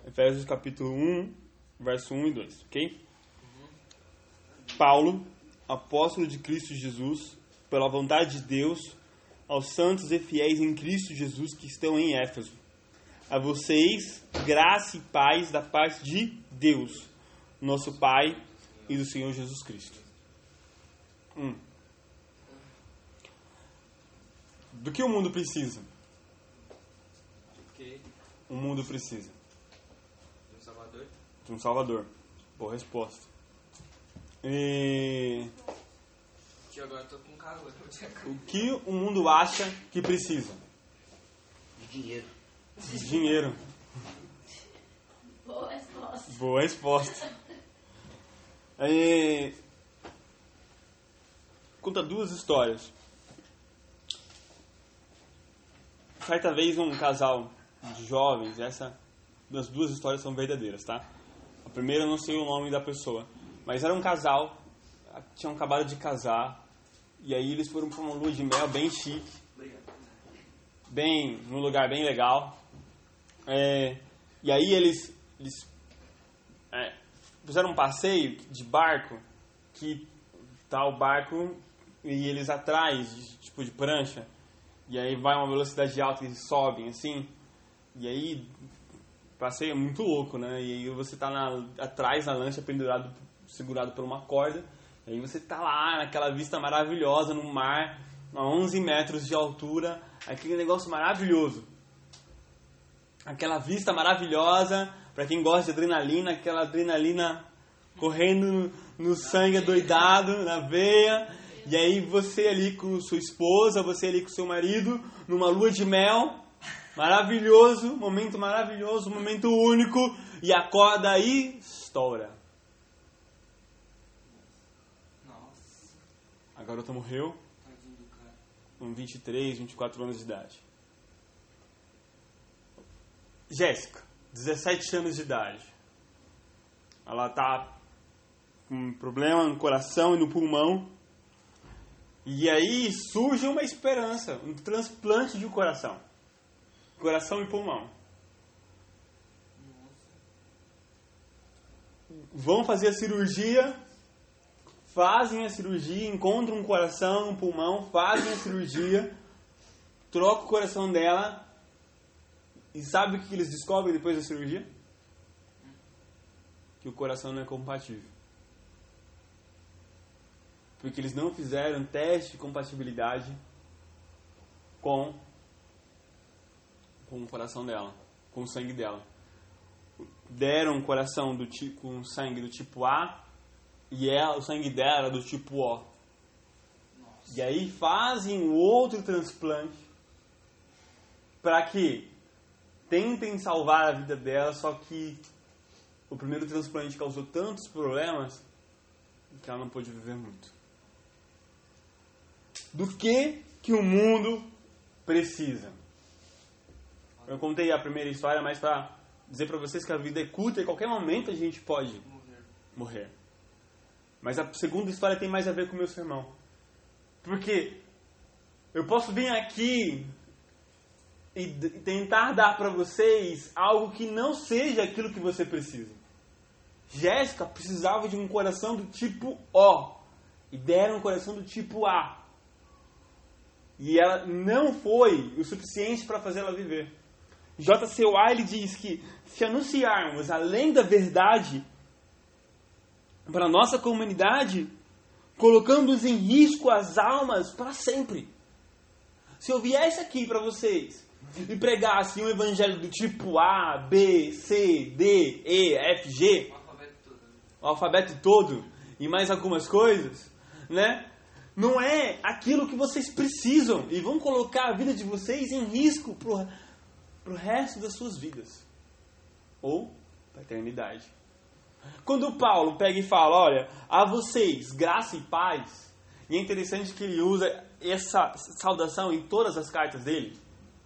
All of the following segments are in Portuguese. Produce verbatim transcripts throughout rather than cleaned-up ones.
Efésios capítulo um, verso um e dois, ok? Paulo, apóstolo de Cristo Jesus, pela vontade de Deus, aos santos e fiéis em Cristo Jesus que estão em Éfeso. A vocês, graça e paz da parte de Deus, nosso Pai e do Senhor Jesus Cristo. Hum. Do que o mundo precisa? Que? O mundo precisa De um Salvador? de um Salvador. Boa resposta. E... Que agora eu tô com calor. O que o mundo acha que precisa? De dinheiro. De dinheiro. Boa resposta. Boa resposta. E... Conta duas histórias. Certa vez um casal de jovens, essa, as duas histórias são verdadeiras, tá? A primeira eu não sei o nome da pessoa, mas era um casal, tinham acabado de casar, e aí eles foram para uma lua de mel bem chique, bem, num lugar bem legal. É, e aí eles, eles é, fizeram um passeio de barco, que tá o barco e eles atrás, de, tipo de prancha. E aí vai uma velocidade alta e eles sobem, assim. E aí, passeio é muito louco, né? E aí você tá na, atrás na lancha, pendurado, segurado por uma corda. E aí você tá lá, naquela vista maravilhosa, no mar, a onze metros de altura. Aquele negócio maravilhoso. Aquela vista maravilhosa, pra quem gosta de adrenalina, aquela adrenalina correndo no, no sangue adoidado, na veia. E aí você ali com sua esposa, você ali com seu marido, numa lua de mel, maravilhoso, momento maravilhoso, momento único, e a corda aí estoura. Nossa, A garota morreu tadinho do cara. com vinte e três, vinte e quatro anos de idade. Jéssica, dezessete anos de idade. Ela tá com um problema no coração e no pulmão. E aí surge uma esperança, um transplante de um coração. Coração e pulmão. Vão fazer a cirurgia, fazem a cirurgia, encontram um coração, um pulmão, fazem a cirurgia, trocam o coração dela. E sabe o que eles descobrem depois da cirurgia? Que o coração não é compatível. Porque eles não fizeram teste de compatibilidade com, com o coração dela, com o sangue dela. Deram um coração do tipo, com sangue do tipo A e ela, o sangue dela era do tipo O. Nossa. E aí fazem o outro transplante para que tentem salvar a vida dela, só que o primeiro transplante causou tantos problemas que ela não pôde viver muito. Do que que o mundo precisa? Eu contei a primeira história, mas para dizer para vocês que a vida é curta e a qualquer momento a gente pode Morrer. morrer. Mas a segunda história tem mais a ver com o meu sermão. Porque eu posso vir aqui e d- tentar dar para vocês algo que não seja aquilo que você precisa. Jéssica precisava de um coração do tipo O e deram um coração do tipo A. E ela não foi o suficiente para fazer ela viver. J C Wiley diz que se anunciarmos além da verdade para a nossa comunidade, colocamos em risco as almas para sempre. Se eu viesse aqui para vocês e pregasse um evangelho do tipo A, B, C, D, E, F, G, O alfabeto todo. Né? o alfabeto todo e mais algumas coisas, né? Não é aquilo que vocês precisam e vão colocar a vida de vocês em risco pro, pro resto das suas vidas. Ou para a eternidade. Quando o Paulo pega e fala, olha, a vocês, graça e paz, e é interessante que ele usa essa saudação em todas as cartas dele.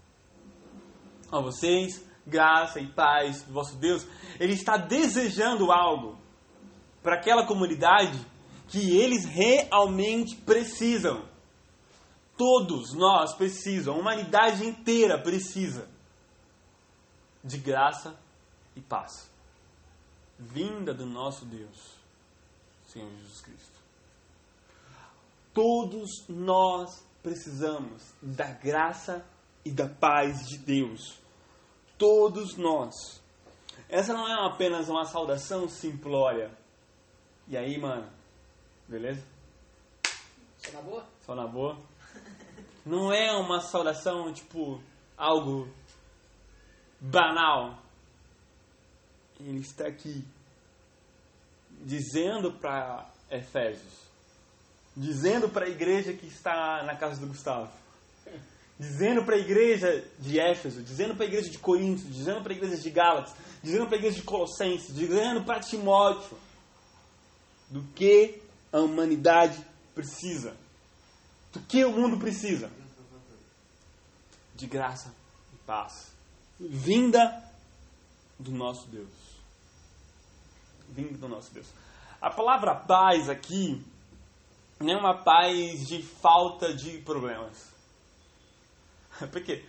A vocês, graça e paz do vosso Deus. Ele está desejando algo para aquela comunidade que eles realmente precisam. Todos nós precisamos, a humanidade inteira precisa de graça e paz, vinda do nosso Deus, Senhor Jesus Cristo. Todos nós precisamos da graça e da paz de Deus. Todos nós. Essa não é apenas uma saudação simplória. E aí, mano? Beleza? Só na boa? Só na boa? Não é uma saudação, tipo, algo banal. Ele está aqui dizendo para Efésios, dizendo para a igreja que está na casa do Gustavo, dizendo para a igreja de Éfeso, dizendo para a igreja de Corinto, dizendo para a igreja de Gálatas, dizendo para a igreja de Colossenses, dizendo para Timóteo, do que a humanidade precisa, do que o mundo precisa, de graça e paz, vinda do nosso Deus, vinda do nosso Deus. A palavra paz aqui não é uma paz de falta de problemas. Porque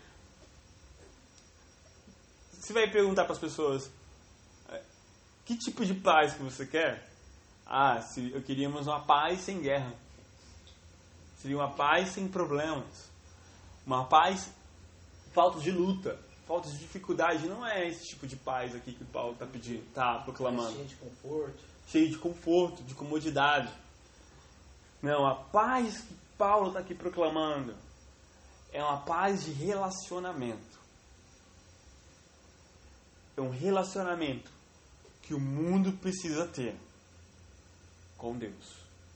você vai perguntar para as pessoas, que tipo de paz que você quer? Ah, se eu queríamos uma paz sem guerra. Seria uma paz sem problemas. Uma paz, falta de luta, falta de dificuldade. Não é esse tipo de paz aqui que o Paulo está pedindo, está proclamando. Cheio de conforto. Cheio de conforto, de comodidade. Não, a paz que Paulo está aqui proclamando é uma paz de relacionamento. É um relacionamento que o mundo precisa ter com Deus.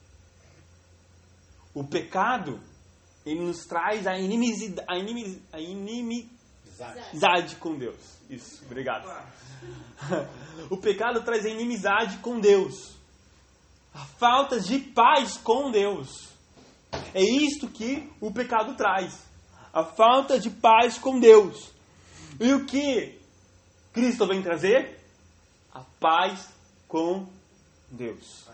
O pecado, ele nos traz a inimizade, a inimizade, a inimizade com Deus. Isso, obrigado. O pecado traz a inimizade com Deus. A falta de paz com Deus. É isto que o pecado traz. A falta de paz com Deus. E o que Cristo vem trazer? A paz com Deus.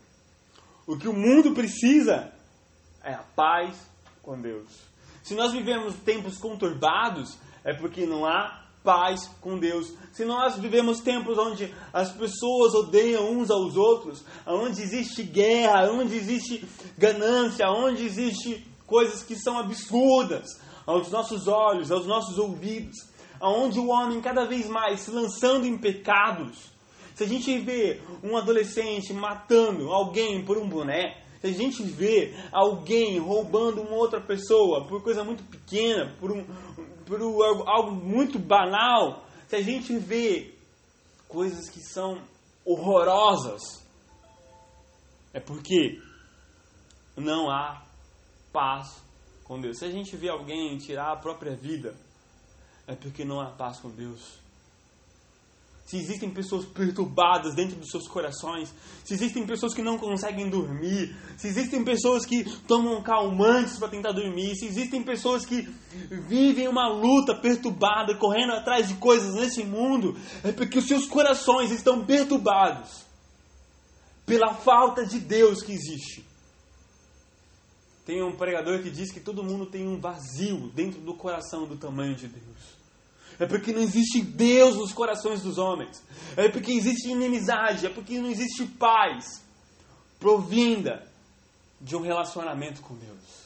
O que o mundo precisa é a paz com Deus. Se nós vivemos tempos conturbados, é porque não há paz com Deus. Se nós vivemos tempos onde as pessoas odeiam uns aos outros, onde existe guerra, onde existe ganância, onde existe coisas que são absurdas aos nossos olhos, aos nossos ouvidos, onde o homem cada vez mais se lançando em pecados. Se a gente vê um adolescente matando alguém por um boné, se a gente vê alguém roubando uma outra pessoa por coisa muito pequena, por, um, por um, algo muito banal, se a gente vê coisas que são horrorosas, é porque não há paz com Deus. Se a gente vê alguém tirar a própria vida, é porque não há paz com Deus. Se existem pessoas perturbadas dentro dos seus corações, se existem pessoas que não conseguem dormir, se existem pessoas que tomam calmantes para tentar dormir, se existem pessoas que vivem uma luta perturbada, correndo atrás de coisas nesse mundo, é porque os seus corações estão perturbados pela falta de Deus que existe. Tem um pregador que diz que todo mundo tem um vazio dentro do coração do tamanho de Deus. É porque não existe Deus nos corações dos homens. É porque existe inimizade. É porque não existe paz provinda de um relacionamento com Deus.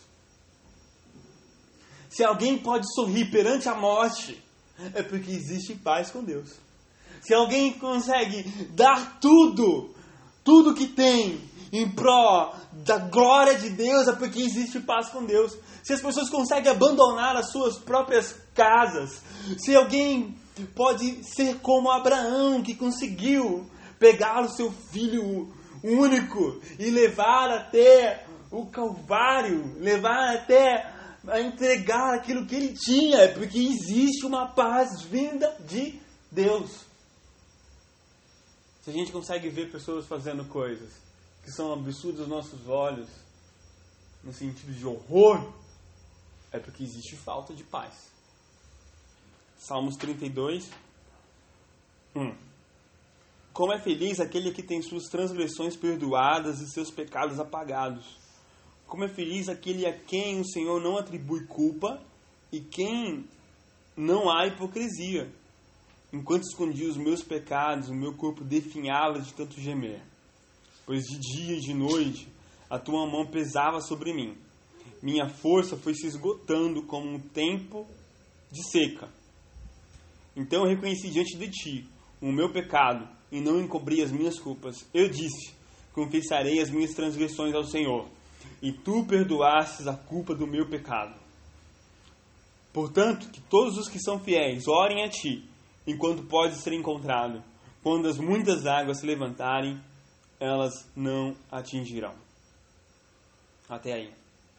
Se alguém pode sorrir perante a morte, é porque existe paz com Deus. Se alguém consegue dar tudo, tudo que tem, em pró da glória de Deus, é porque existe paz com Deus. Se as pessoas conseguem abandonar as suas próprias casas, se alguém pode ser como Abraão, que conseguiu pegar o seu filho único e levar até o Calvário, levar até a entregar aquilo que ele tinha, é porque existe uma paz vinda de Deus. Se a gente consegue ver pessoas fazendo coisas que são absurdas aos nossos olhos, no sentido de horror, é porque existe falta de paz. Salmos trinta e dois, um. Como é feliz aquele que tem suas transgressões perdoadas e seus pecados apagados. Como é feliz aquele a quem o Senhor não atribui culpa e quem não há hipocrisia. enquanto escondia os meus pecados, o meu corpo definhava de tanto gemer. Pois de dia e de noite a tua mão pesava sobre mim. Minha força foi se esgotando como um tempo de seca. Então eu reconheci diante de ti o meu pecado e não encobri as minhas culpas. Eu disse, confessarei as minhas transgressões ao Senhor, e tu perdoastes a culpa do meu pecado. Portanto, que todos os que são fiéis orem a ti, enquanto pode ser encontrado. Quando as muitas águas se levantarem, elas não atingirão. Até aí.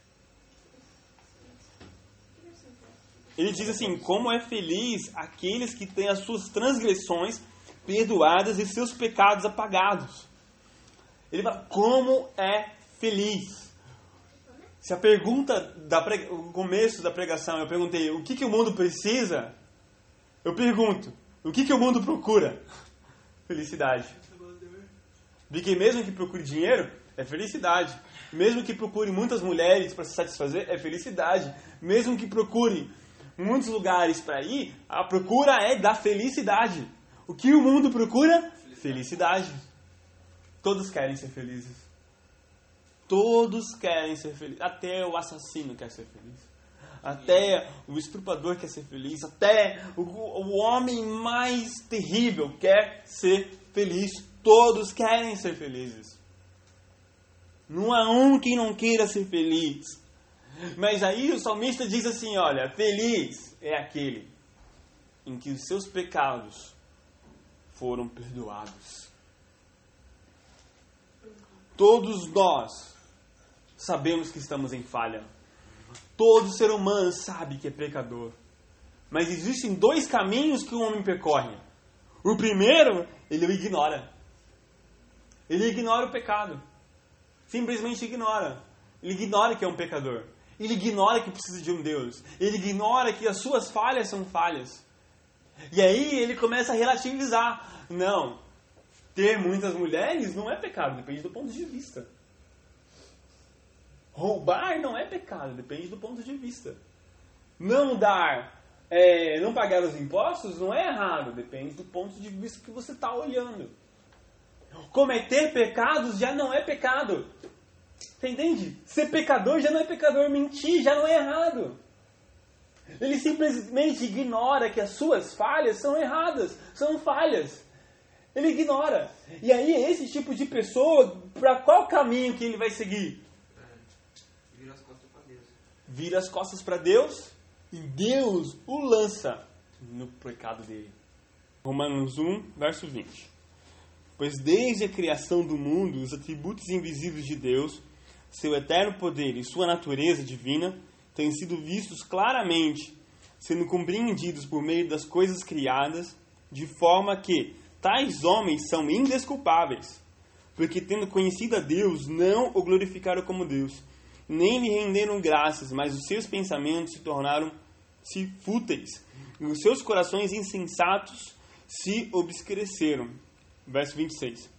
Ele diz assim, como é feliz aqueles que têm as suas transgressões perdoadas e seus pecados apagados. Ele fala, como é feliz. Se a pergunta, da prega, o começo da pregação, eu perguntei, o que, que o mundo precisa? Eu pergunto, o que, que o mundo procura? Felicidade. Porque mesmo que procure dinheiro, é felicidade. Mesmo que procure muitas mulheres para se satisfazer, é felicidade. Mesmo que procure muitos lugares para ir, a procura é da felicidade. O que o mundo procura? Felicidade. Todos querem ser felizes. Todos querem ser felizes. Até o assassino quer ser feliz. Até o estuprador quer ser feliz. Até o, o homem mais terrível quer ser feliz. Todos querem ser felizes. Não há um que não queira ser feliz. Mas aí o salmista diz assim, olha, feliz é aquele em que os seus pecados foram perdoados. Todos nós sabemos que estamos em falha. Todo ser humano sabe que é pecador. Mas existem dois caminhos que o homem percorre. O primeiro, ele o ignora. Ele ignora o pecado. Simplesmente ignora. Ele ignora que é um pecador. Ele ignora que precisa de um Deus. Ele ignora que as suas falhas são falhas. E aí ele começa a relativizar. Não, ter muitas mulheres não é pecado, depende do ponto de vista. Roubar não é pecado, depende do ponto de vista. Não dar, é, não pagar os impostos não é errado, depende do ponto de vista que você está olhando. Cometer pecados já não é pecado. Você entende? Ser pecador já não é pecador. Mentir já não é errado. Ele simplesmente ignora que as suas falhas são erradas. São falhas. Ele ignora. E aí esse tipo de pessoa, para qual caminho que ele vai seguir? Vira as costas para Deus. Vira as costas para Deus e Deus o lança no pecado dele. Romanos um, verso vinte. Pois desde a criação do mundo, os atributos invisíveis de Deus, seu eterno poder e sua natureza divina, têm sido vistos claramente, sendo compreendidos por meio das coisas criadas, de forma que tais homens são indesculpáveis, porque tendo conhecido a Deus, não o glorificaram como Deus, nem lhe renderam graças, mas os seus pensamentos se tornaram-se fúteis, e os seus corações insensatos se obscureceram. Verso vinte e seis.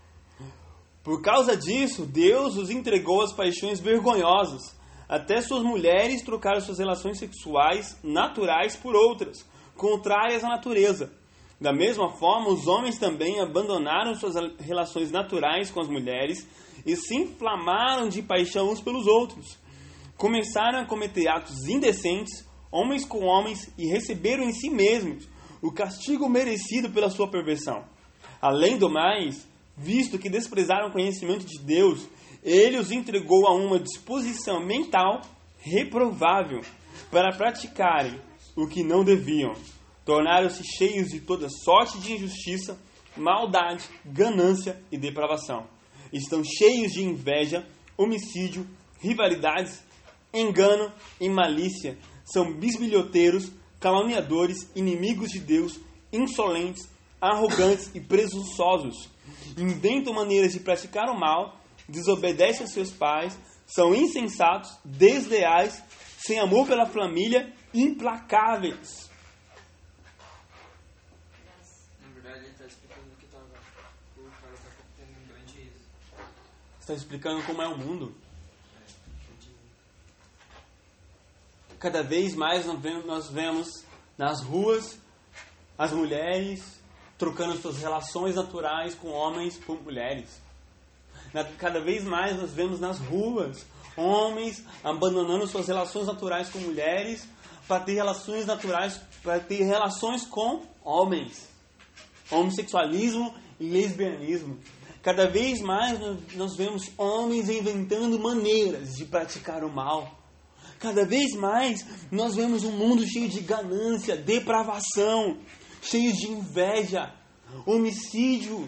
Por causa disso, Deus os entregou às paixões vergonhosas. Até suas mulheres trocaram suas relações sexuais naturais por outras, contrárias à natureza. Da mesma forma, os homens também abandonaram suas relações naturais com as mulheres e se inflamaram de paixão uns pelos outros. Começaram a cometer atos indecentes, homens com homens, e receberam em si mesmos o castigo merecido pela sua perversão. Além do mais, visto que desprezaram o conhecimento de Deus, Ele os entregou a uma disposição mental reprovável para praticarem o que não deviam. Tornaram-se cheios de toda sorte de injustiça, maldade, ganância e depravação. Estão cheios de inveja, homicídio, rivalidades, engano e malícia. São bisbilhoteiros, caluniadores, inimigos de Deus, insolentes, arrogantes e presunçosos. Inventam maneiras de praticar o mal, desobedecem aos seus pais, são insensatos, desleais, sem amor pela família, implacáveis. Na verdade, ele está explicando que tava, o cara está tendo um grande êxito. Está explicando como é o mundo. É, entendi. Cada vez mais nós vemos nas ruas As mulheres trocando suas relações naturais com homens por mulheres. Cada vez mais nós vemos nas ruas homens abandonando suas relações naturais com mulheres para ter relações naturais, para ter relações com homens. Homossexualismo e lesbianismo. Cada vez mais nós vemos homens inventando maneiras de praticar o mal. Cada vez mais nós vemos um mundo cheio de ganância, depravação, cheio de inveja, homicídio.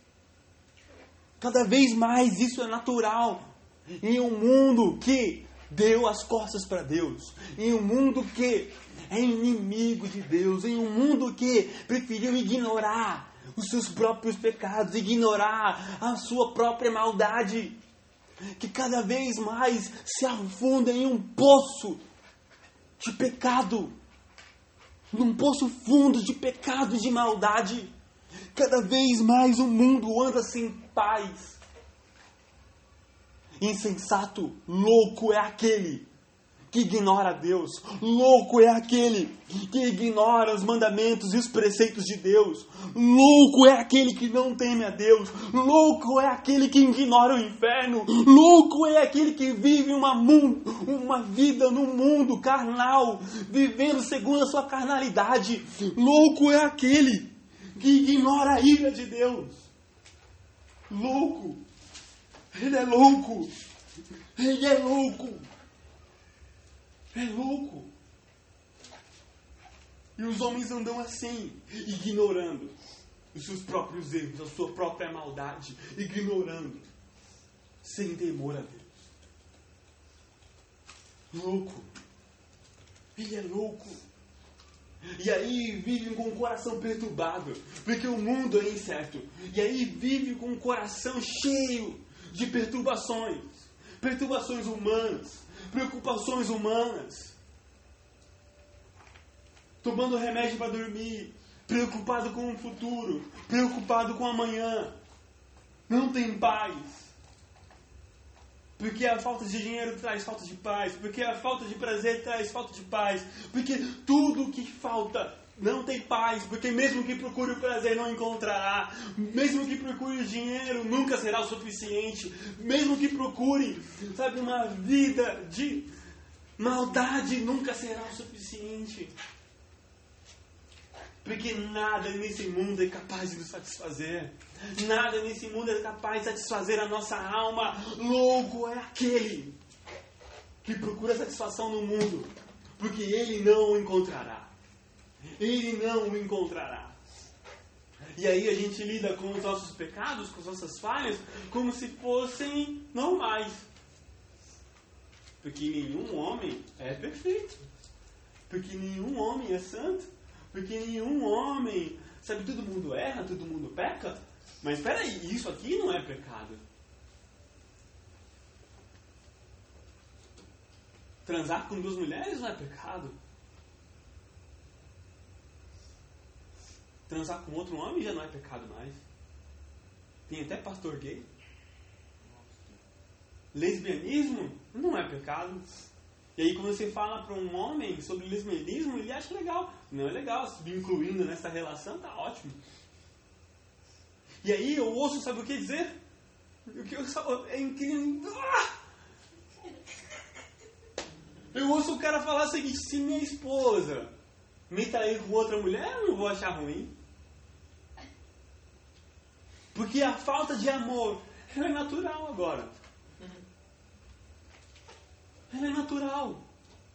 Cada vez mais isso é natural em um mundo que deu as costas para Deus, em um mundo que é inimigo de Deus, em um mundo que preferiu ignorar os seus próprios pecados, ignorar a sua própria maldade, que cada vez mais se afunda em um poço de pecado, num poço fundo de pecado e de maldade. Cada vez mais o mundo anda sem paz. Insensato, louco é aquele que ignora Deus. Louco é aquele que ignora os mandamentos e os preceitos de Deus. Louco é aquele que não teme a Deus. Louco é aquele que ignora o inferno. Louco é aquele que vive uma, mundo, uma vida no mundo carnal, vivendo segundo a sua carnalidade. Louco é aquele que ignora a ira de Deus. Louco. Ele é louco. Ele é louco. É louco. E os homens andam assim, ignorando os seus próprios erros, a sua própria maldade, ignorando, sem temor a Deus. Louco. Ele é louco. E aí vivem com o coração perturbado, porque o mundo é incerto. E aí vive com o coração cheio de perturbações, perturbações humanas, preocupações humanas, tomando remédio para dormir, preocupado com o futuro, preocupado com amanhã, não tem paz, porque a falta de dinheiro traz falta de paz, porque a falta de prazer traz falta de paz, porque tudo que falta não tem paz, porque mesmo que procure o prazer não encontrará, mesmo que procure o dinheiro nunca será o suficiente, mesmo que procure, sabe, uma vida de maldade nunca será o suficiente, porque nada nesse mundo é capaz de nos satisfazer, nada nesse mundo é capaz de satisfazer a nossa alma. Louco é aquele que procura satisfação no mundo, porque ele não o encontrará. Ele não o encontrará. E aí a gente lida com os nossos pecados, com as nossas falhas, como se fossem normais. Porque nenhum homem é perfeito. Porque nenhum homem é santo. Porque nenhum homem... Sabe, todo mundo erra, todo mundo peca. Mas espera aí, isso aqui não é pecado. Transar com duas mulheres não é pecado. Transar com outro homem já não é pecado mais. Tem até pastor gay. Lesbianismo não é pecado. E aí quando você fala para um homem sobre lesbianismo, ele acha legal. Não é legal, se incluindo nessa relação, tá ótimo. E aí eu ouço, sabe o que dizer? O que eu só, é incrível. Ah! Eu ouço o cara falar o seguinte: se minha esposa me trair com outra mulher, eu não vou achar ruim. Porque a falta de amor, ela é natural agora. Ela é natural.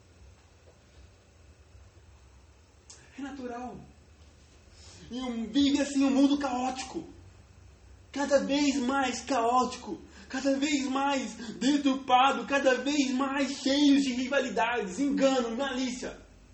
É natural. E um, vive assim um mundo caótico. Cada vez mais caótico. Cada vez mais deturpado. Cada vez mais cheio de rivalidades, engano, malícia.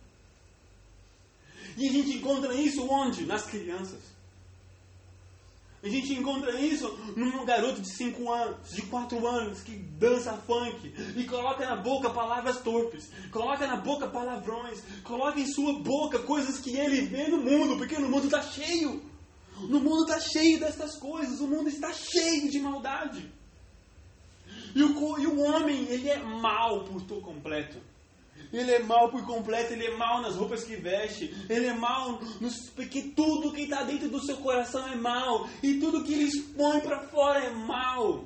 E a gente encontra isso onde? Nas crianças. A gente encontra isso num garoto de cinco anos, de quatro anos, que dança funk e coloca na boca palavras torpes, coloca na boca palavrões, coloca em sua boca coisas que ele vê no mundo, porque no mundo está cheio. No mundo está cheio dessas coisas, o mundo está cheio de maldade. E o, e o homem, ele é mau por todo completo. Ele é mau por completo, ele é mau nas roupas que veste, ele é mau nos, porque tudo que está dentro do seu coração é mau, e tudo que ele expõe para fora é mau.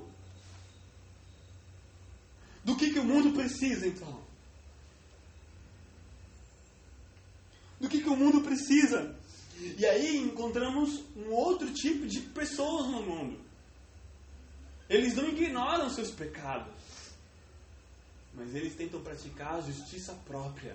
Do que, que o mundo precisa, então? Do que, que o mundo precisa? E aí encontramos um outro tipo de pessoas no mundo. Eles não ignoram seus pecados, mas eles tentam praticar a justiça própria.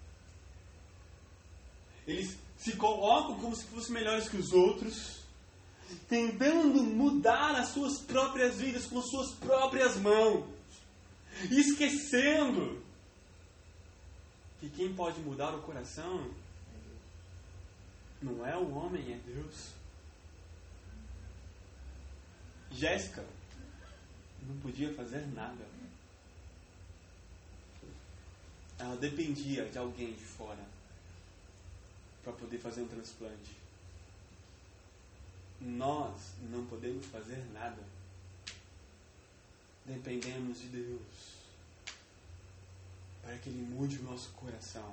Eles se colocam como se fossem melhores que os outros, tentando mudar as suas próprias vidas com suas próprias mãos, esquecendo que quem pode mudar o coração não é o homem, é Deus. Jéssica não podia fazer nada. Ela dependia de alguém de fora para poder fazer um transplante. Nós não podemos fazer nada. Dependemos de Deus para que Ele mude o nosso coração.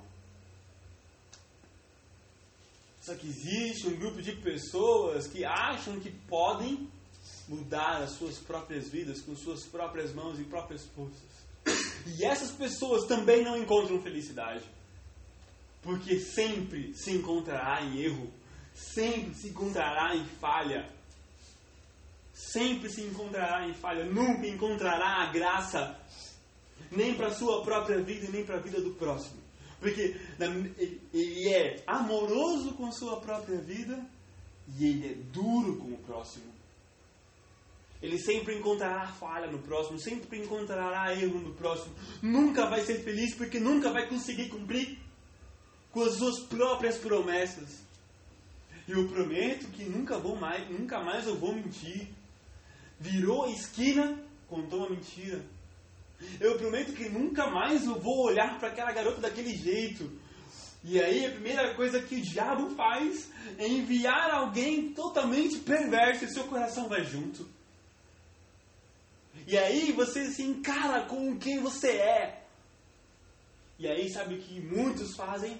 Só que existe um grupo de pessoas que acham que podem mudar as suas próprias vidas com suas próprias mãos e próprias forças. E essas pessoas também não encontram felicidade. Porque sempre se encontrará em erro. Sempre se encontrará em falha. Sempre se encontrará em falha. Nunca encontrará a graça. Nem para a sua própria vida, nem para a vida do próximo. Porque ele é amoroso com a sua própria vida e ele é duro com o próximo. Ele sempre encontrará falha no próximo, sempre encontrará erro no próximo. Nunca vai ser feliz porque nunca vai conseguir cumprir com as suas próprias promessas. E eu prometo que nunca, vou mais, nunca mais eu vou mentir. Virou a esquina, contou uma mentira. Eu prometo que nunca mais eu vou olhar para aquela garota daquele jeito. E aí a primeira coisa que o diabo faz é enviar alguém totalmente perverso e seu coração vai junto. E aí você se encara com quem você é. E aí sabe o que muitos fazem?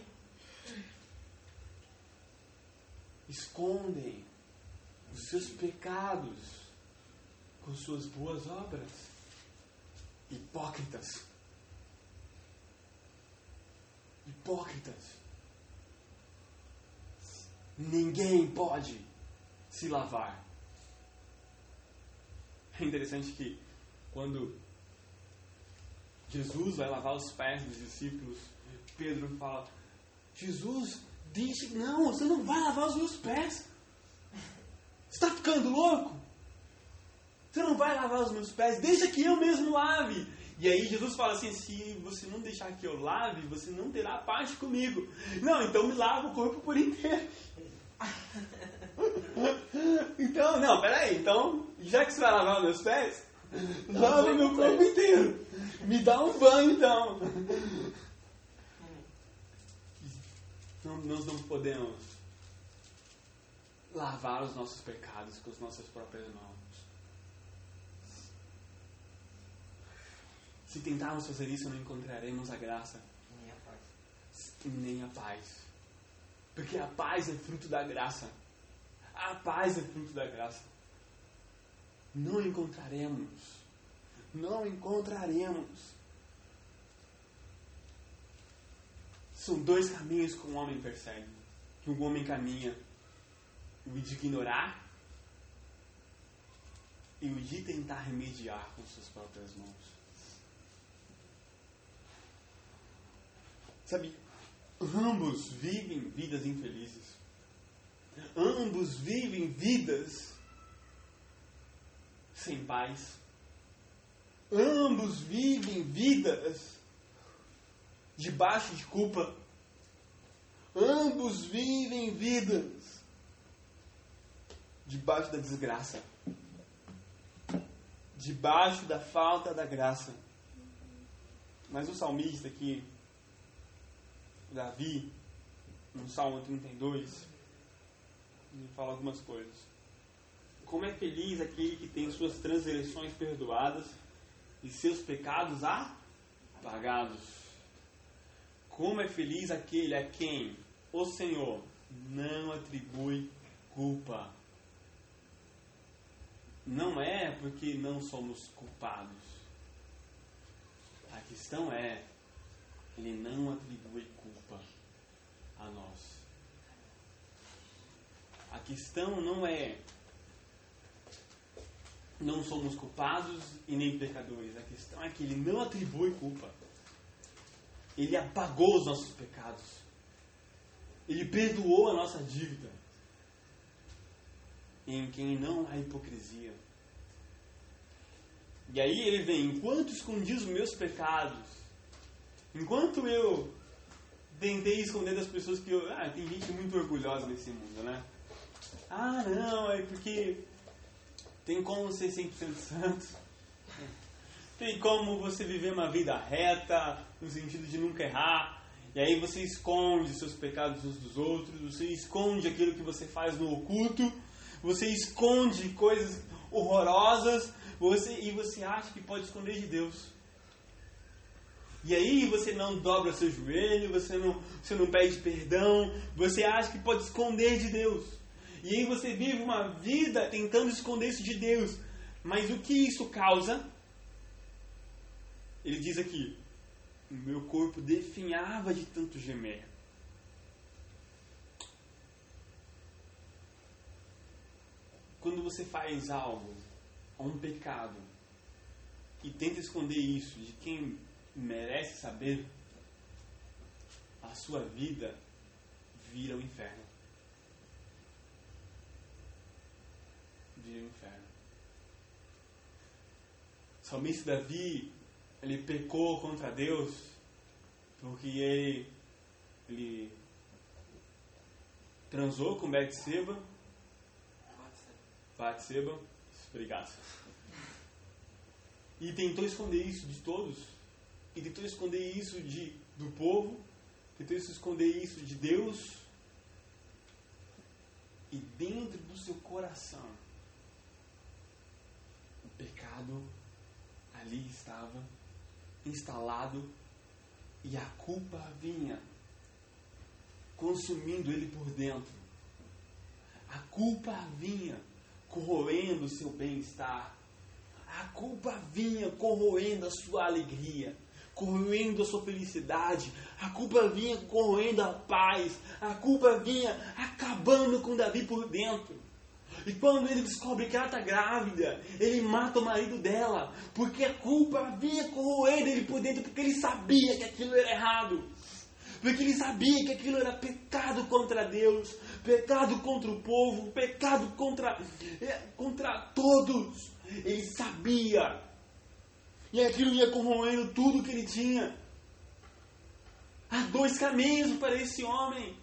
Escondem os seus pecados com suas boas obras. Hipócritas. Hipócritas. Ninguém pode se lavar. É interessante que quando Jesus vai lavar os pés dos discípulos, Pedro fala: Jesus, diz, não, você não vai lavar os meus pés. Você está ficando louco? Você não vai lavar os meus pés, deixa que eu mesmo lave. E aí Jesus fala assim: se você não deixar que eu lave, você não terá parte comigo. Não, então me lava o corpo por inteiro. Então, não, peraí, então, já que você vai lavar os meus pés, lava o meu corpo inteiro. Me dá um banho, então. Não, nós não podemos lavar os nossos pecados com as nossas próprias mãos. Se tentarmos fazer isso, não encontraremos a graça. Nem a paz. Nem a paz. Porque a paz é fruto da graça. A paz é fruto da graça. Não encontraremos. Não encontraremos. São dois caminhos que um homem persegue. Que um homem caminha. O de ignorar e o de tentar remediar com suas próprias mãos. Sabe, ambos vivem vidas infelizes. Ambos vivem vidas sem paz. Ambos vivem vidas debaixo de culpa. Ambos vivem vidas debaixo da desgraça. Debaixo da falta da graça. Mas o salmista aqui, Davi, no Salmo trinta e dois, ele fala algumas coisas. Como é feliz aquele que tem suas transgressões perdoadas e seus pecados apagados. Como é feliz aquele a quem o Senhor não atribui culpa. Não é porque não somos culpados. A questão é, Ele não atribui culpa a nós. A questão não é não somos culpados e nem pecadores. A questão é que Ele não atribui culpa. Ele apagou os nossos pecados. Ele perdoou a nossa dívida. Em quem não há hipocrisia. E aí ele vem, enquanto escondi os meus pecados, enquanto eu tentei esconder das pessoas que eu... Ah, tem gente muito orgulhosa nesse mundo, né? Ah, não, é porque tem como ser cem por cento santo. Tem como você viver uma vida reta, no sentido de nunca errar. E aí você esconde seus pecados uns dos outros, você esconde aquilo que você faz no oculto, você esconde coisas horrorosas, você, e você acha que pode esconder de Deus. E aí você não dobra seu joelho, você não, você não pede perdão, você acha que pode esconder de Deus. E aí você vive uma vida tentando esconder isso de Deus. Mas o que isso causa? Ele diz aqui, o meu corpo definhava de tanto gemer. Quando você faz algo, um pecado, e tenta esconder isso de quem merece saber, a sua vida vira um inferno. Vira um inferno. O salmista Davi, ele pecou contra Deus porque ele, ele transou com Betseba. Batseba, obrigado. E tentou esconder isso de todos. E tentou esconder isso de, do povo. Tentou esconder isso de Deus. E dentro do seu coração, o pecado ali estava instalado. E a culpa vinha consumindo ele por dentro. A culpa vinha corroendo o seu bem-estar. A culpa vinha corroendo a sua alegria, corroendo a sua felicidade. A culpa vinha corroendo a paz. A culpa vinha acabando com Davi por dentro. E quando ele descobre que ela está grávida, ele mata o marido dela, porque a culpa vinha corroendo ele por dentro, porque ele sabia que aquilo era errado. Porque ele sabia que aquilo era pecado contra Deus, pecado contra o povo, pecado contra, contra todos. Ele sabia. E aquilo ia corroendo tudo que ele tinha. Há dois caminhos para esse homem.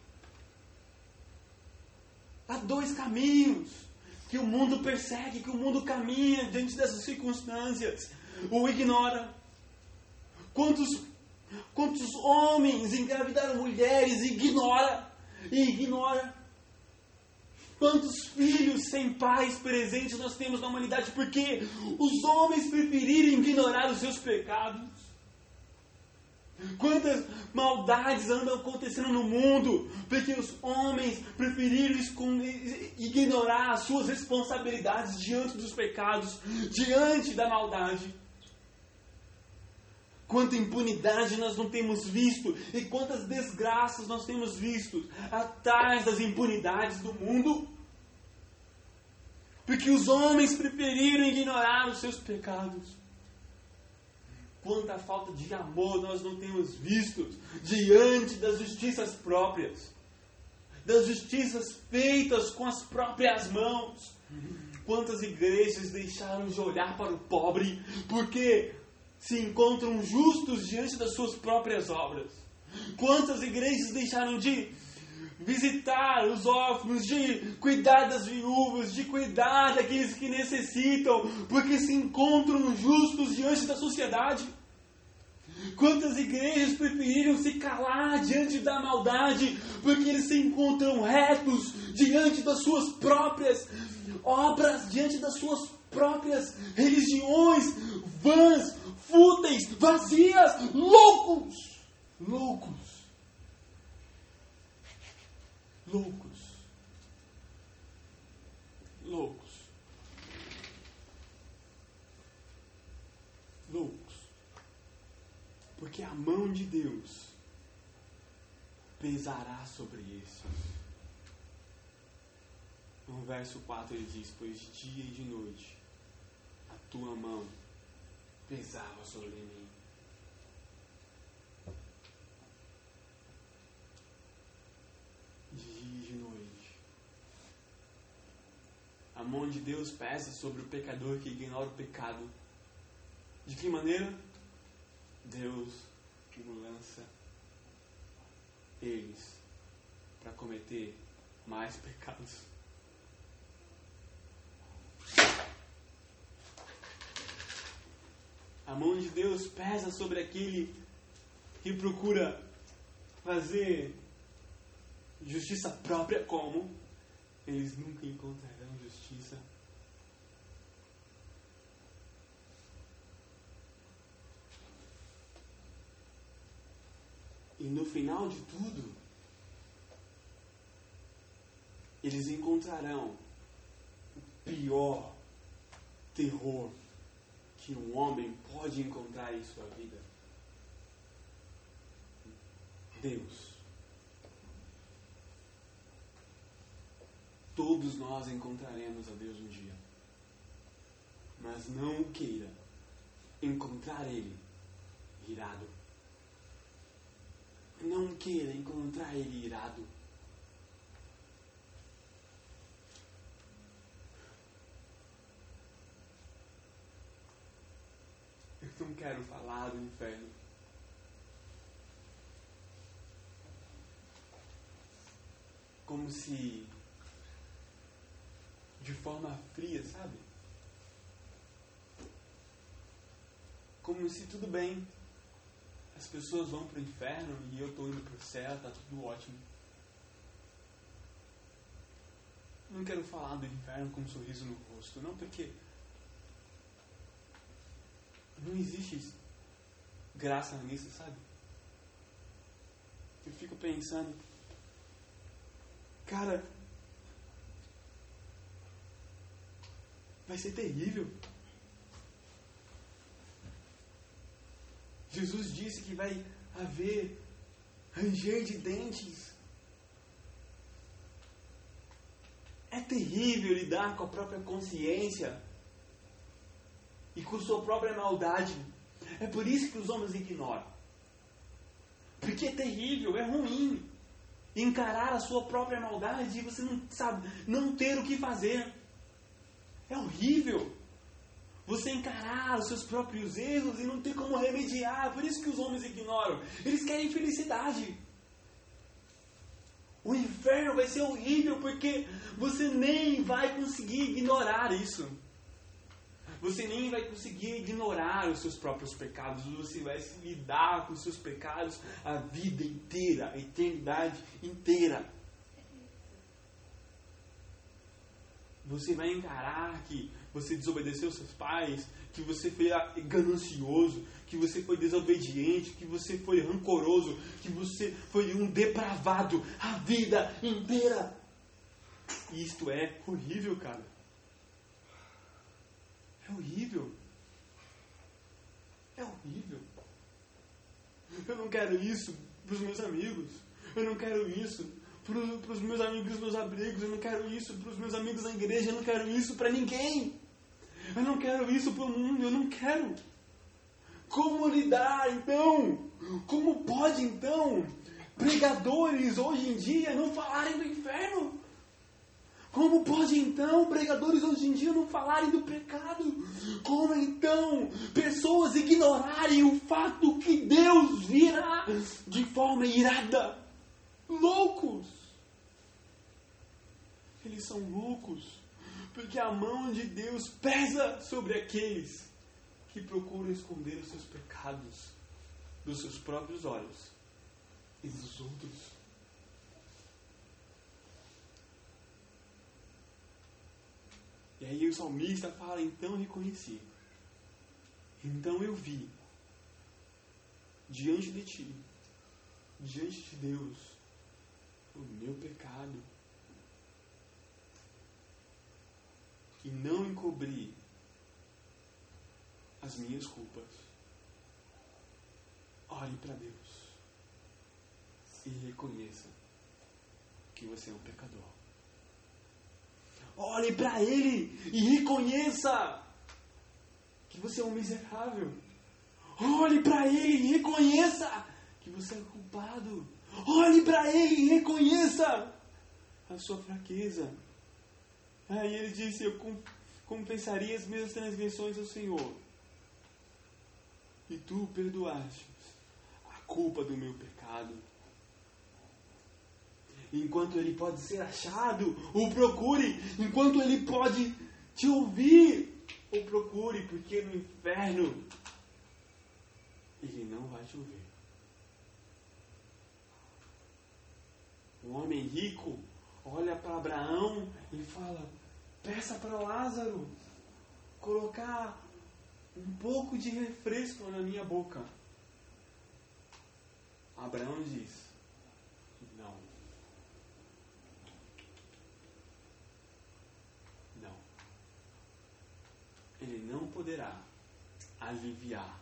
Há dois caminhos que o mundo persegue, que o mundo caminha diante dessas circunstâncias. Ou ignora. Quantos... Quantos homens engravidaram mulheres e ignora, e ignora. Quantos filhos sem pais presentes nós temos na humanidade porque os homens preferiram ignorar os seus pecados. Quantas maldades andam acontecendo no mundo porque os homens preferiram esconder, ignorar as suas responsabilidades diante dos pecados, diante da maldade. Quanta impunidade nós não temos visto e quantas desgraças nós temos visto atrás das impunidades do mundo. Porque os homens preferiram ignorar os seus pecados. Quanta falta de amor nós não temos visto diante das justiças próprias. Das justiças feitas com as próprias mãos. Quantas igrejas deixaram de olhar para o pobre porque se encontram justos diante das suas próprias obras. Quantas igrejas deixaram de visitar os órfãos, de cuidar das viúvas, de cuidar daqueles que necessitam, porque se encontram justos diante da sociedade. Quantas igrejas preferiram se calar diante da maldade, porque eles se encontram retos diante das suas próprias obras, diante das suas próprias religiões vãs, fúteis, vazias, loucos, loucos. loucos. Loucos. Loucos. Porque a mão de Deus pesará sobre esses. No verso quatro ele diz: pois de dia e de noite a tua mão pesava sobre mim. De dia e de noite. A mão de Deus pesa sobre o pecador que ignora o pecado. De que maneira? Deus lança eles para cometer mais pecados. A mão de Deus pesa sobre aquele que procura fazer justiça própria. Como? Eles nunca encontrarão justiça. E no final de tudo, eles encontrarão o pior terror que um homem pode encontrar em sua vida. Deus. Todos nós encontraremos a Deus um dia. Mas não queira encontrar Ele irado. Não queira encontrar Ele irado. Eu não quero falar do inferno. Como se, de forma fria, sabe? Como se tudo bem. As pessoas vão para o inferno e eu estou indo para o céu, está tudo ótimo. Não quero falar do inferno com um sorriso no rosto, não, porque não existe graça nisso, sabe? Eu fico pensando, cara, vai ser terrível. Jesus disse que vai haver ranger de dentes. É terrível lidar com a própria consciência e com sua própria maldade. É por isso que os homens ignoram. Porque é terrível, é ruim encarar a sua própria maldade e você não sabe, não ter o que fazer. É horrível você encarar os seus próprios erros e não ter como remediar. Por isso que os homens ignoram. Eles querem felicidade. O inferno vai ser horrível porque você nem vai conseguir ignorar isso. Você nem vai conseguir ignorar os seus próprios pecados. Você vai se lidar com os seus pecados a vida inteira, a eternidade inteira. Você vai encarar que você desobedeceu seus pais, que você foi ganancioso, que você foi desobediente, que você foi rancoroso, que você foi um depravado a vida inteira. E isto é horrível, cara. É horrível. É horrível. Eu não quero isso para os meus amigos. Eu não quero isso para os meus amigos, meus abrigos. Eu não quero isso para os meus amigos na igreja. Eu não quero isso para ninguém. Eu não quero isso para o mundo. Eu não quero. Como lidar então? Como pode então pregadores hoje em dia não falarem do inferno? Como pode então pregadores hoje em dia não falarem do pecado? Como então pessoas ignorarem o fato que Deus virá de forma irada? Loucos! Eles são loucos porque a mão de Deus pesa sobre aqueles que procuram esconder os seus pecados dos seus próprios olhos e dos outros. E aí o salmista fala, então reconheci. Então eu vi, diante de ti, diante de Deus, o meu pecado e não encobrir as minhas culpas. Ore para Deus e reconheça que você é um pecador. Olhe para Ele e reconheça que você é um miserável. Olhe para Ele e reconheça que você é culpado. Olhe para Ele e reconheça a sua fraqueza. Aí ele disse: eu confessaria as minhas transgressões ao Senhor, e tu perdoaste a culpa do meu pecado. Enquanto ele pode ser achado, o procure. Enquanto ele pode te ouvir, o procure, porque no inferno ele não vai te ouvir. O homem rico olha para Abraão e fala: peça para Lázaro colocar um pouco de refresco na minha boca. Abraão diz: não. Não. Ele não poderá aliviar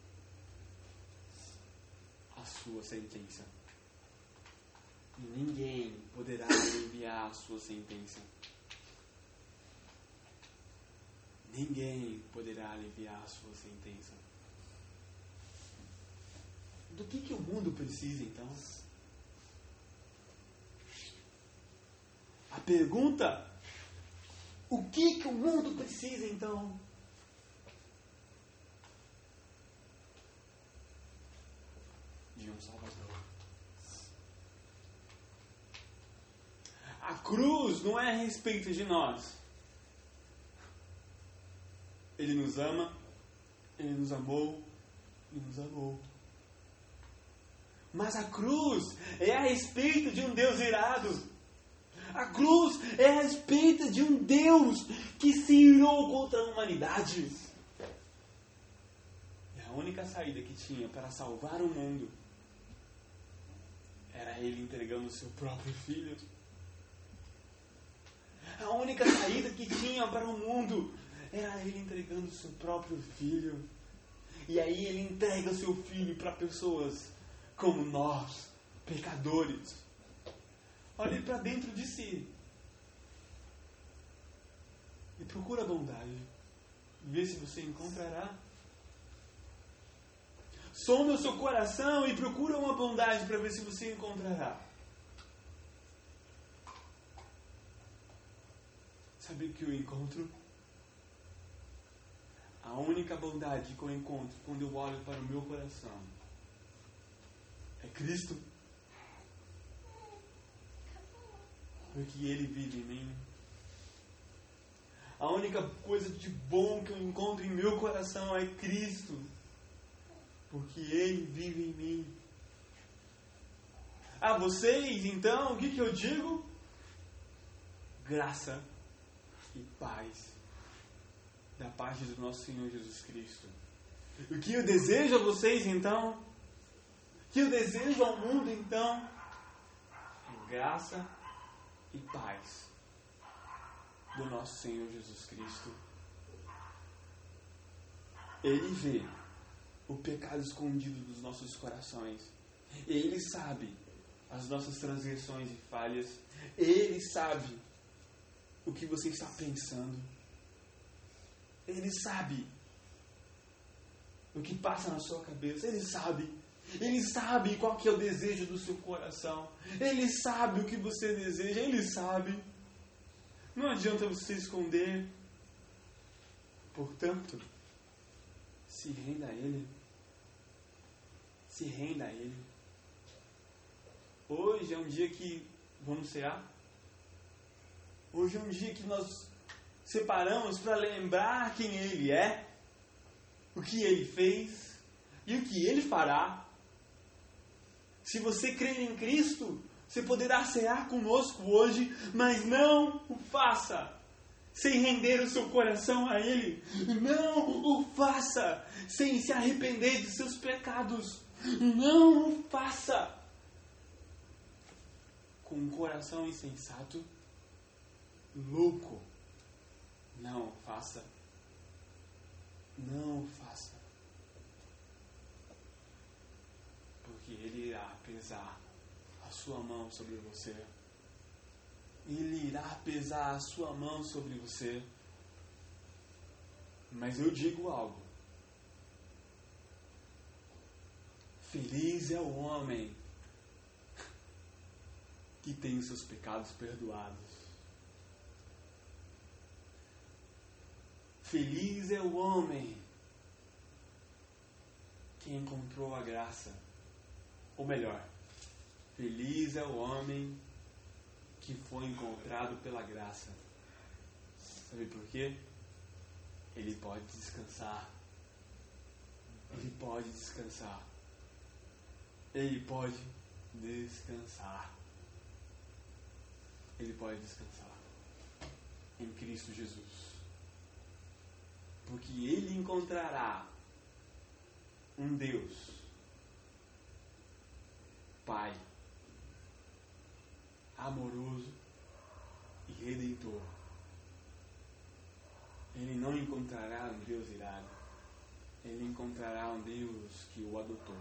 a sua sentença. E ninguém poderá aliviar a sua sentença. Ninguém poderá aliviar a sua sentença. Do que, que o mundo precisa, então? A pergunta: o que, que o mundo precisa, então? De um Salvador. A cruz não é a respeito de nós. Ele nos ama, Ele nos amou e nos amou. Mas a cruz é a respeito de um Deus irado. A cruz é a respeito de um Deus que se irou contra a humanidade. E a única saída que tinha para salvar o mundo era Ele entregando o seu próprio Filho. A única saída que tinha para o mundo era Ele entregando o seu próprio Filho. E aí Ele entrega o seu Filho para pessoas como nós, pecadores. Olhe para dentro de si e procura a bondade. Vê se você encontrará. Sonda o seu coração e procura uma bondade para ver se você encontrará. Sabe o que eu encontro? A única bondade que eu encontro quando eu olho para o meu coração é Cristo. Porque Ele vive em mim. A única coisa de bom que eu encontro em meu coração é Cristo. Porque Ele vive em mim. A vocês, então, o que, que eu digo? Graça e paz da parte do nosso Senhor Jesus Cristo. O que eu desejo a vocês, então? O que eu desejo ao mundo, então? É graça e paz do nosso Senhor Jesus Cristo. Ele vê o pecado escondido dos nossos corações. Ele sabe as nossas transgressões e falhas. Ele sabe o que você está pensando. Ele sabe o que passa na sua cabeça. Ele sabe. Ele sabe qual que é o desejo do seu coração. Ele sabe o que você deseja. Ele sabe. Não adianta você esconder. Portanto, se renda a Ele. Se renda a Ele. Hoje é um dia que vamos cear. Hoje é um dia que nós separamos para lembrar quem Ele é, o que Ele fez e o que Ele fará. Se você crer em Cristo, você poderá cear conosco hoje, mas não o faça sem render o seu coração a Ele. Não o faça sem se arrepender de seus pecados. Não o faça com com um coração insensato, louco, não faça. Não faça. Porque Ele irá pesar a sua mão sobre você. Ele irá pesar a sua mão sobre você. Mas eu digo algo. Feliz é o homem que tem os seus pecados perdoados. Feliz é o homem que encontrou a graça. Ou melhor, feliz é o homem que foi encontrado pela graça. Sabe por quê? Ele pode descansar. Ele pode descansar. Ele pode descansar. Ele pode descansar em Cristo Jesus. Porque ele encontrará um Deus, Pai, amoroso e redentor. Ele não encontrará um Deus irado. Ele encontrará um Deus que o adotou.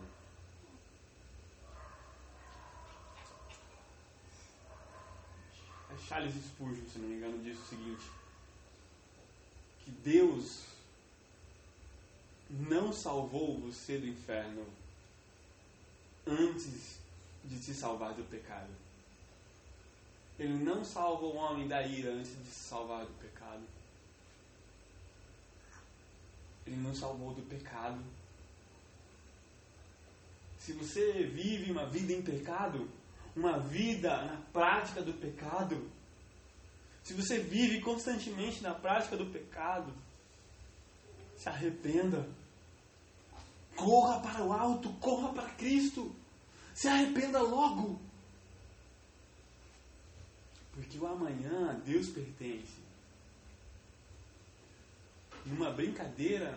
Charles Spurgeon, se não me engano, diz o seguinte: que Deus não salvou você do inferno antes de te salvar do pecado. Ele não salva o homem da ira antes de se salvar do pecado. Ele não salvou do pecado. Se você vive uma vida em pecado, uma vida na prática do pecado, se você vive constantemente na prática do pecado, se arrependa. Corra para o alto, corra para Cristo. Se arrependa logo. Porque o amanhã a Deus pertence. Numa brincadeira,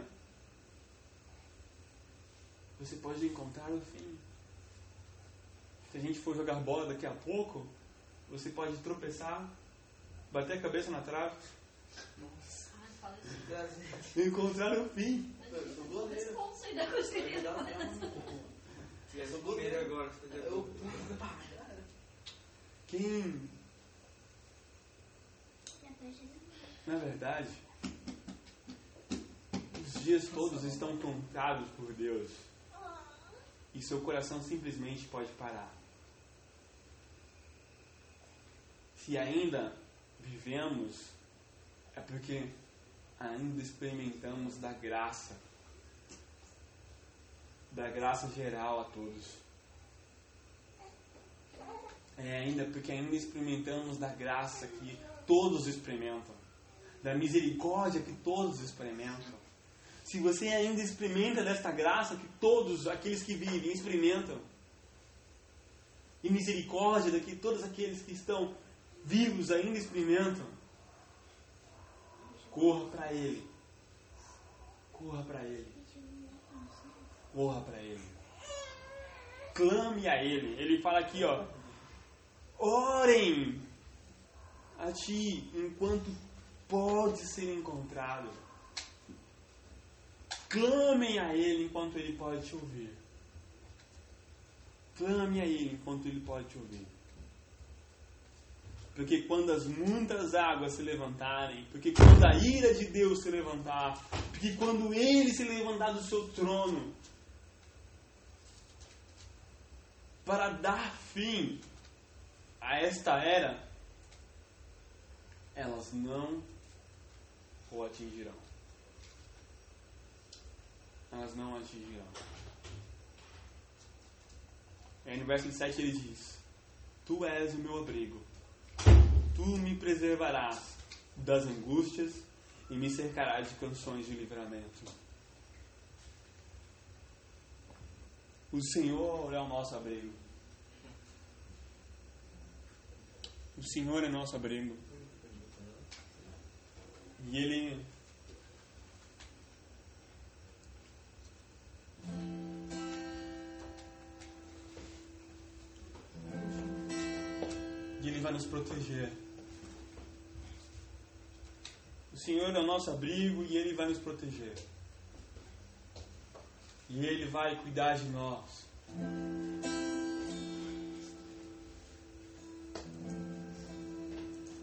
você pode encontrar o fim. Se a gente for jogar bola daqui a pouco, você pode tropeçar, bater a cabeça na trave, Nossa. Ai, fala isso. e encontrar o fim. Eu sou goleiro. Responsa ainda com os queridos. Eu sou goleiro agora. Eu... Quem, na verdade, os dias todos estão contados por Deus. E seu coração simplesmente pode parar. Se ainda vivemos, é porque ainda experimentamos da graça. Da graça geral a todos. É ainda porque ainda experimentamos da graça que todos experimentam. Da misericórdia que todos experimentam. Se você ainda experimenta desta graça que todos aqueles que vivem experimentam, e misericórdia da que todos aqueles que estão vivos ainda experimentam, corra para Ele. Corra para Ele. Corra para Ele. Clame a Ele. Ele fala aqui, ó. Orem a Ti enquanto pode ser encontrado. Clamem a Ele enquanto Ele pode te ouvir. Clame a Ele enquanto Ele pode te ouvir. Porque quando as muitas águas se levantarem, porque quando a ira de Deus se levantar, porque quando Ele se levantar do seu trono para dar fim a esta era, elas não o atingirão. Elas não o atingirão. E aí no verso sete ele diz: Tu és o meu abrigo, tu me preservarás das angústias e me cercarás de canções de livramento. O Senhor é o nosso abrigo. O Senhor é nosso abrigo. E Ele vai nos proteger. O Senhor é o nosso abrigo e Ele vai nos proteger. E Ele vai cuidar de nós.